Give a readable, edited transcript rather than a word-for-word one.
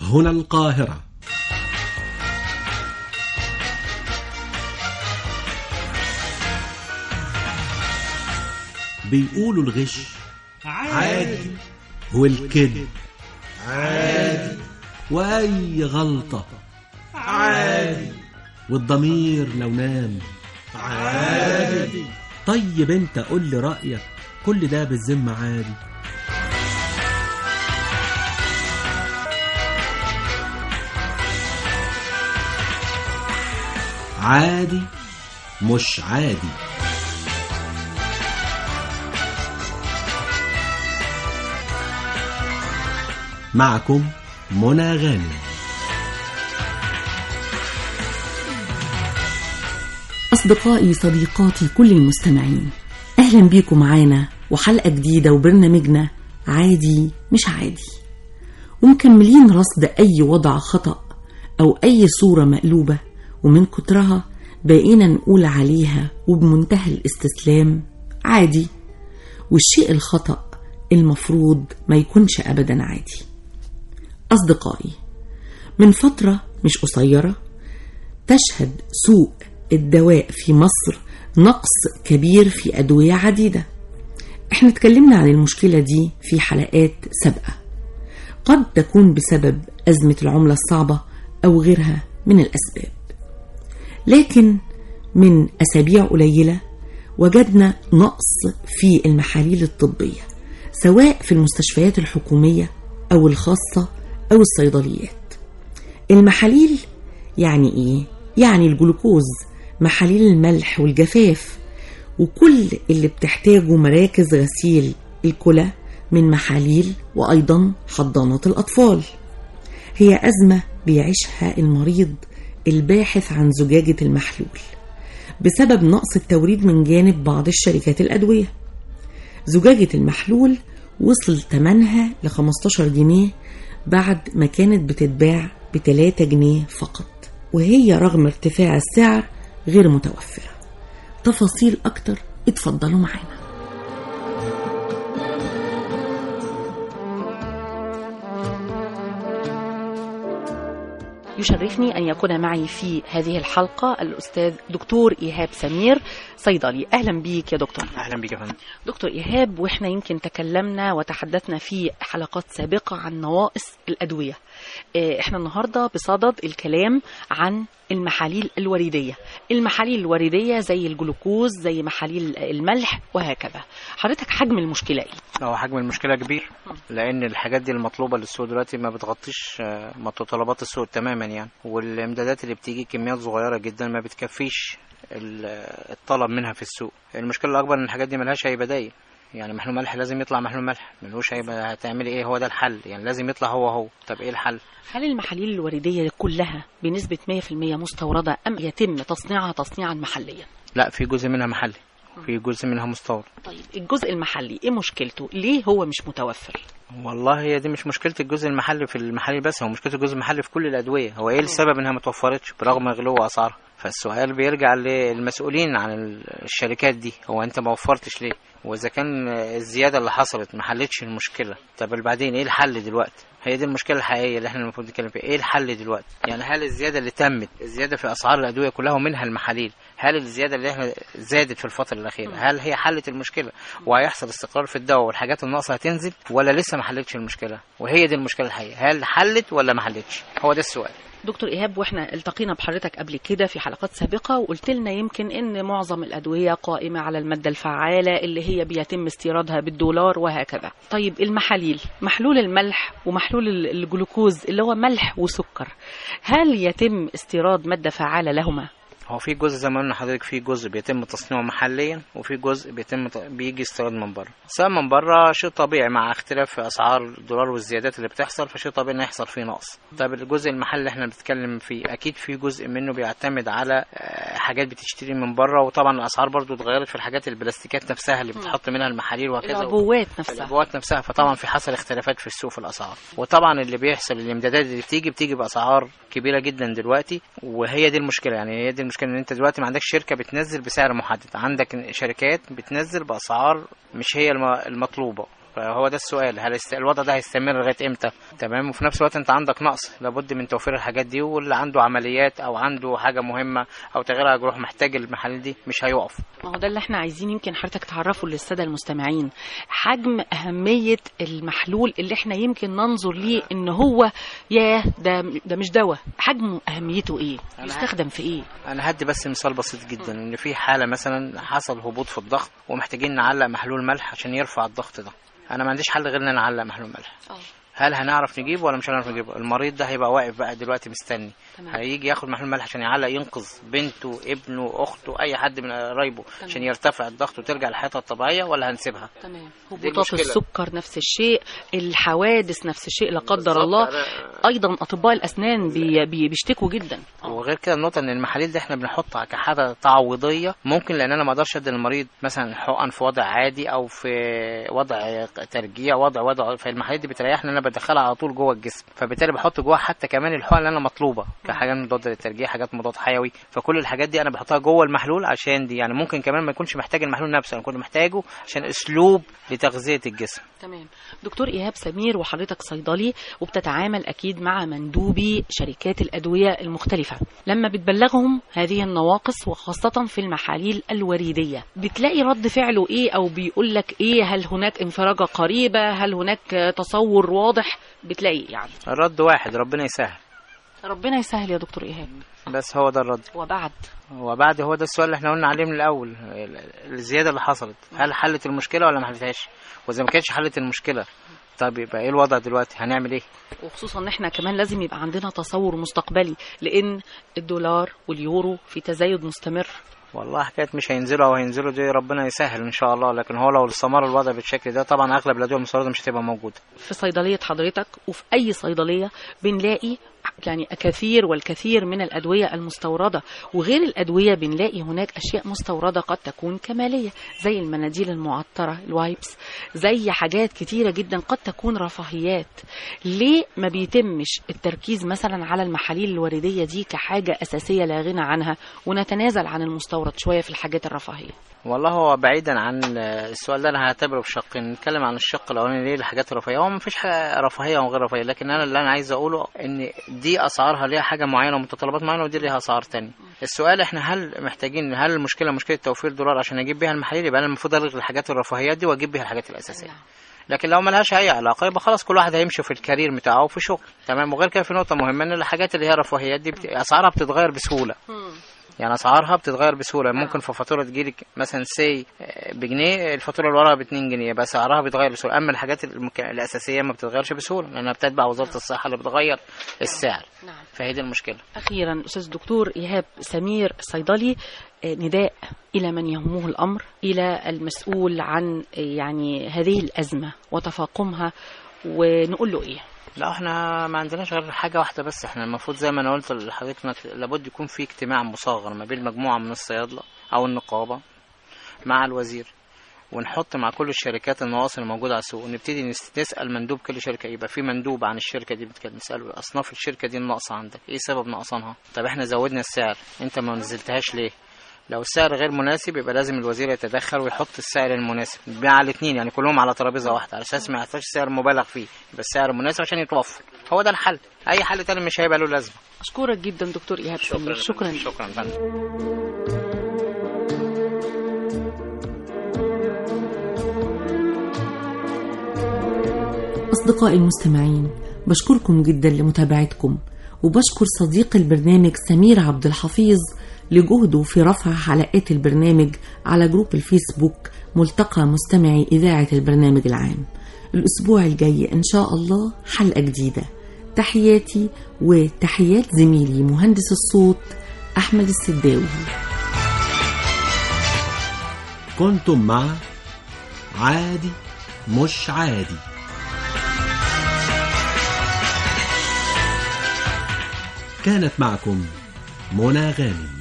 هنا القاهرة. بيقولوا الغش عادي والكذب عادي وأي غلطة عادي والضمير لو نام عادي. طيب انت قول لي رأيك، كل ده بالذمة عادي؟ عادي مش عادي. معكم منى غانم. أصدقائي صديقاتي كل المستمعين، أهلا بيكم معانا وحلقة جديدة وبرنامجنا عادي مش عادي، ومكملين رصد أي وضع خطأ أو أي صورة مقلوبة ومن كترها بقينا نقول عليها وبمنتهى الاستسلام عادي، والشيء الخطأ المفروض ما يكونش أبدا عادي. أصدقائي، من فترة مش قصيرة تشهد سوق الدواء في مصر نقص كبير في أدوية عديدة. احنا اتكلمنا عن المشكلة دي في حلقات سابقة، قد تكون بسبب أزمة العملة الصعبة أو غيرها من الأسباب، لكن من أسابيع قليلة وجدنا نقص في المحاليل الطبية، سواء في المستشفيات الحكومية أو الخاصة أو الصيدليات. المحاليل يعني إيه؟ يعني الجلوكوز، محاليل الملح والجفاف، وكل اللي بتحتاجه مراكز غسيل الكلى من محاليل، وأيضا حضانات الأطفال. هي أزمة بيعيشها المريض الباحث عن زجاجة المحلول بسبب نقص التوريد من جانب بعض الشركات الأدوية. زجاجة المحلول وصل ثمنها ل 15 جنيه بعد ما كانت بتتباع ب3 جنيه فقط، وهي رغم ارتفاع السعر غير متوفرة. تفاصيل أكتر اتفضلوا معانا. يشرفني أن يكون معي في هذه الحلقة الأستاذ دكتور إيهاب سمير، صيدلي. أهلا بيك يا دكتور. أهلا بيك يا فندم. دكتور إيهاب، وإحنا يمكن تكلمنا وتحدثنا في حلقات سابقة عن نواقص الأدوية. إحنا النهاردة بصدد الكلام عن المحاليل الوريدية. المحاليل الوريدية زي الجلوكوز، زي محاليل الملح وهكذا. حضرتك حجم المشكلة إيه؟ هو حجم المشكلة كبير، لأن الحاجات دي المطلوبة للسوق دلوقتي ما بتغطيش متطلبات السوق تماما يعني، والإمدادات اللي بتيجي كميات صغيرة جدا ما بتكفيش الطلب منها في السوق. المشكلة الأكبر إن الحاجات دي ملهاش أي بدايل، يعني محلول ملح لازم يطلع محلول ملح، ملهوش هيبقى هتعملي ايه، هو ده الحل يعني، لازم يطلع هو. طب ايه الحل؟ هل المحاليل الوريدية كلها بنسبة 100% مستوردة أم يتم تصنيعها تصنيعا محليا؟ لا، في جزء منها محلي، في جزء منها مستورد. طيب الجزء المحلي ايه مشكلته؟ ليه هو مش متوفر؟ والله هي دي مش مشكلة الجزء المحلي في المحلي بس، هو مشكلة الجزء المحلي في كل الأدوية. هو ايه السبب انها متوفرتش برغم غلو أسعارها؟ فالسؤال بيرجع للمسؤولين عن الشركات دي، هو انت ما وفرتش ليه؟ واذا كان الزيادة اللي حصلت ما حلتش المشكلة، طب بعدين ايه الحل دلوقتي؟ هي دي المشكلة الحقيقية اللي احنا المفروض نتكلم فيها. ايه الحل دلوقتي؟ يعني هل الزيادة اللي تمت، الزيادة في أسعار الأدوية كلها ومنها المحاليل، هل الزيادة اللي احنا زادت في الفترة الأخيرة هل هي حلت المشكلة وهيحصل استقرار في الدواء والحاجات الناقصة هتنزل، ولا لسه ما حلتش المشكلة؟ وهي دي المشكلة الحقيقية، هل حلت ولا ما حلتش؟ هو ده السؤال. دكتور إيهاب، واحنا التقينا بحضرتك قبل كده في حلقات سابقة وقلت لنا يمكن ان معظم الأدوية قائمة على المادة الفعالة اللي هي بيتم استيرادها بالدولار وهكذا. طيب المحاليل، محلول الملح ومحلول الجلوكوز اللي هو ملح وسكر، هل يتم استيراد مادة فعالة لهما؟ هو في جزء زي ما قلنا حضرتك، في جزء بيتم تصنيعه محليا وفي جزء بيجي استيراد من بره. سواء من بره شيء طبيعي مع اختلاف في اسعار الدولار والزيادات اللي بتحصل، فشيء طبيعي ان يحصل فيه نقص. طب الجزء المحلي اللي احنا بنتكلم فيه اكيد في جزء منه بيعتمد على حاجات بتشتري من بره، وطبعا الاسعار برضو اتغيرت في الحاجات البلاستيكات نفسها اللي بتحط منها المحاليل وهكذا، العبوات نفسها. فطبعا في حصل اختلافات في السوق في الاسعار، وطبعا اللي بيحصل الامدادات اللي بتيجي باسعار كبيره جدا دلوقتي، وهي دي المشكله. يعني هي دي المشكله، ان انت دلوقتي ما عندكش شركه بتنزل بسعر محدد، عندك شركات بتنزل باسعار مش هي المطلوبه، فهو ده السؤال، هل الوضع ده هيستمر لغايه امتى؟ تمام. وفي نفس الوقت انت عندك نقص، لابد من توفير الحاجات دي، واللي عنده عمليات او عنده حاجه مهمه او تغييرها جروح محتاج المحاليل دي مش هيقف. ما هو ده اللي احنا عايزين يمكن حضرتك تعرفه للساده المستمعين، حجم اهميه المحلول اللي احنا يمكن ننظر ليه ان هو ياه ده مش دواء، حجمه اهميته ايه؟ يستخدم في ايه؟ انا هدي بس مثال بسيط جدا، ان في حاله مثلا حصل هبوط في الضغط ومحتاجين نعلق محلول ملح عشان يرفع الضغط ده. انا ما عنديش حل غير ان انا اعلق محلول ملح. هل هنعرف نجيبه ولا مش هنعرف نجيبه؟ المريض ده هيبقى واقف بقى دلوقتي مستني، هيجي ياخد محلول ملح عشان يعلق ينقذ بنته ابنه اخته اي حد من قرايبه عشان يرتفع الضغط وترجع لحياتها الطبيعيه، ولا هنسيبها؟ تمام. هبوطات السكر نفس الشيء، الحوادث نفس الشيء لا قدر الله. ايضا اطباء الاسنان بيشتكوا جدا. وغير كده النقطه ان المحاليل دي احنا بنحطها كحاجه تعويضيه، ممكن لان انا ما اقدرش ادي للمريض مثلا حقن في وضع عادي او في وضع ترجيع وضع فالمحاليل دي بتريحني ان انا بدخلها على طول جوه الجسم، فبالتالي بحط جوه حتى كمان الحقن اللي انا مطلوبه كحاجات مضاده للترجيع، حاجات مضاد حيوي، فكل الحاجات دي انا بحطها جوه المحلول عشان دي يعني ممكن كمان ما يكونش محتاج المحلول نفسه، انا كنت محتاجه عشان اسلوب لتغذيه الجسم. تمام. دكتور ايهاب سمير، وحضرتك صيدلي وبتتعامل اكيد مع مندوبي شركات الادويه المختلفه، لما بتبلغهم هذه النواقص وخاصه في المحاليل الوريديه بتلاقي رد فعله ايه او بيقول لك ايه؟ هل هناك انفراجه قريبه؟ هل هناك تصور واضح؟ بتلاقي يعني الرد واحد، ربنا يسهل. ربنا يسهل يا دكتور ايهاب. بس هو ده الرد. وبعد هو ده السؤال اللي احنا قلنا عليه من الاول، الزياده اللي حصلت هل حلت المشكله ولا ما حلتهاش؟ واذا ما كانتش حلت المشكله طب يبقى ايه الوضع دلوقتي؟ هنعمل ايه؟ وخصوصا ان احنا كمان لازم يبقى عندنا تصور مستقبلي، لان الدولار واليورو في تزايد مستمر. والله حكايه مش هينزلوا او هينزلوا دي ربنا يسهل ان شاء الله، لكن هو لو استمر الوضع بالشكل ده طبعا اغلب الادويه المستورده مش هتبقى موجوده. في صيدليه حضرتك وفي اي صيدليه بنلاقي يعني والكثير من الأدوية المستوردة، وغير الأدوية بنلاقي هناك أشياء مستوردة قد تكون كمالية زي المناديل المعطرة الوايبس، زي حاجات كتيرة جدا قد تكون رفاهيات. ليه ما بيتمش التركيز مثلا على المحاليل الوردية دي كحاجة أساسية لا غنى عنها، ونتنازل عن المستورد شوية في الحاجات الرفاهية؟ والله هو بعيدا عن السؤال ده انا هعتبره بشقين. نتكلم عن الشق الاولاني ليه الحاجات الرفاهيه، هو مفيش حاجه رفاهيه وغير رفاهيه، لكن انا اللي عايز اقوله ان دي اسعارها ليها حاجه معينه ومتطلبات معينه، ودي ليها اسعار تانية. السؤال احنا هل محتاجين، هل المشكله مشكله توفير دولار عشان اجيب بيها المحاليل؟ يبقى انا المفروض الغي الحاجات الرفاهيات دي واجيب بيها الحاجات الاساسيه. لكن لو ملهاش اي علاقه يبقى خلاص كل واحد هيمشي في الكارير بتاعه وفي شغل. تمام. وغير كده في نقطه مهمه ان الحاجات اللي هي رفاهيات دي اسعارها بتتغير بسهوله. يعني اسعارها بتتغير بسهوله، ممكن في فاتوره تجيلك مثلا سي بجنيه، الفاتوره اللي وراها ب2 جنيه، بس سعرها بيتغير بسهوله. اما الحاجات الاساسيه ما بتتغيرش بسهوله لانها بتتبع وزاره الصحه اللي بتغير السعر. فهي دي المشكله. اخيرا استاذ الدكتور ايهاب سمير صيدلي، نداء الى من يهمه الامر، الى المسؤول عن يعني هذه الازمه وتفاقمها، ونقول له ايه؟ لا احنا ما عندناش غير حاجه واحده بس. احنا المفروض زي ما انا قلت لحضرتك لابد يكون في اجتماع مصغر ما بين مجموعه من الصيادله او النقابه مع الوزير، ونحط مع كل الشركات النواصل الموجوده على السوق، ونبتدي نسال مندوب كل شركه، يبقى في مندوب عن الشركه دي نساله اصناف الشركه دي الناقصه عندك ايه سبب نقصانها؟ طب احنا زودنا السعر انت ما نزلتهاش ليه؟ لو السعر غير مناسب يبقى لازم الوزير يتدخل ويحط السعر المناسب مع الاثنين، يعني كلهم على ترابيزه واحده، على اساس ما يحطش سعر مبالغ فيه، يبقى السعر المناسب عشان يتوفر. هو ده الحل، اي حل تاني مش هيبقى له لازمه. اشكرك جدا دكتور ايهاب سمير. شكرا فندم. أصدقائي المستمعين، بشكركم جدا لمتابعتكم، وبشكر صديق البرنامج سمير عبد الحفيظ لجهده في رفع حلقات البرنامج على جروب الفيسبوك ملتقى مستمعي إذاعة البرنامج العام. الأسبوع الجاي إن شاء الله حلقة جديدة. تحياتي وتحيات زميلي مهندس الصوت أحمد السداوي. كنتم مع عادي مش عادي. كانت معكم منى غانم.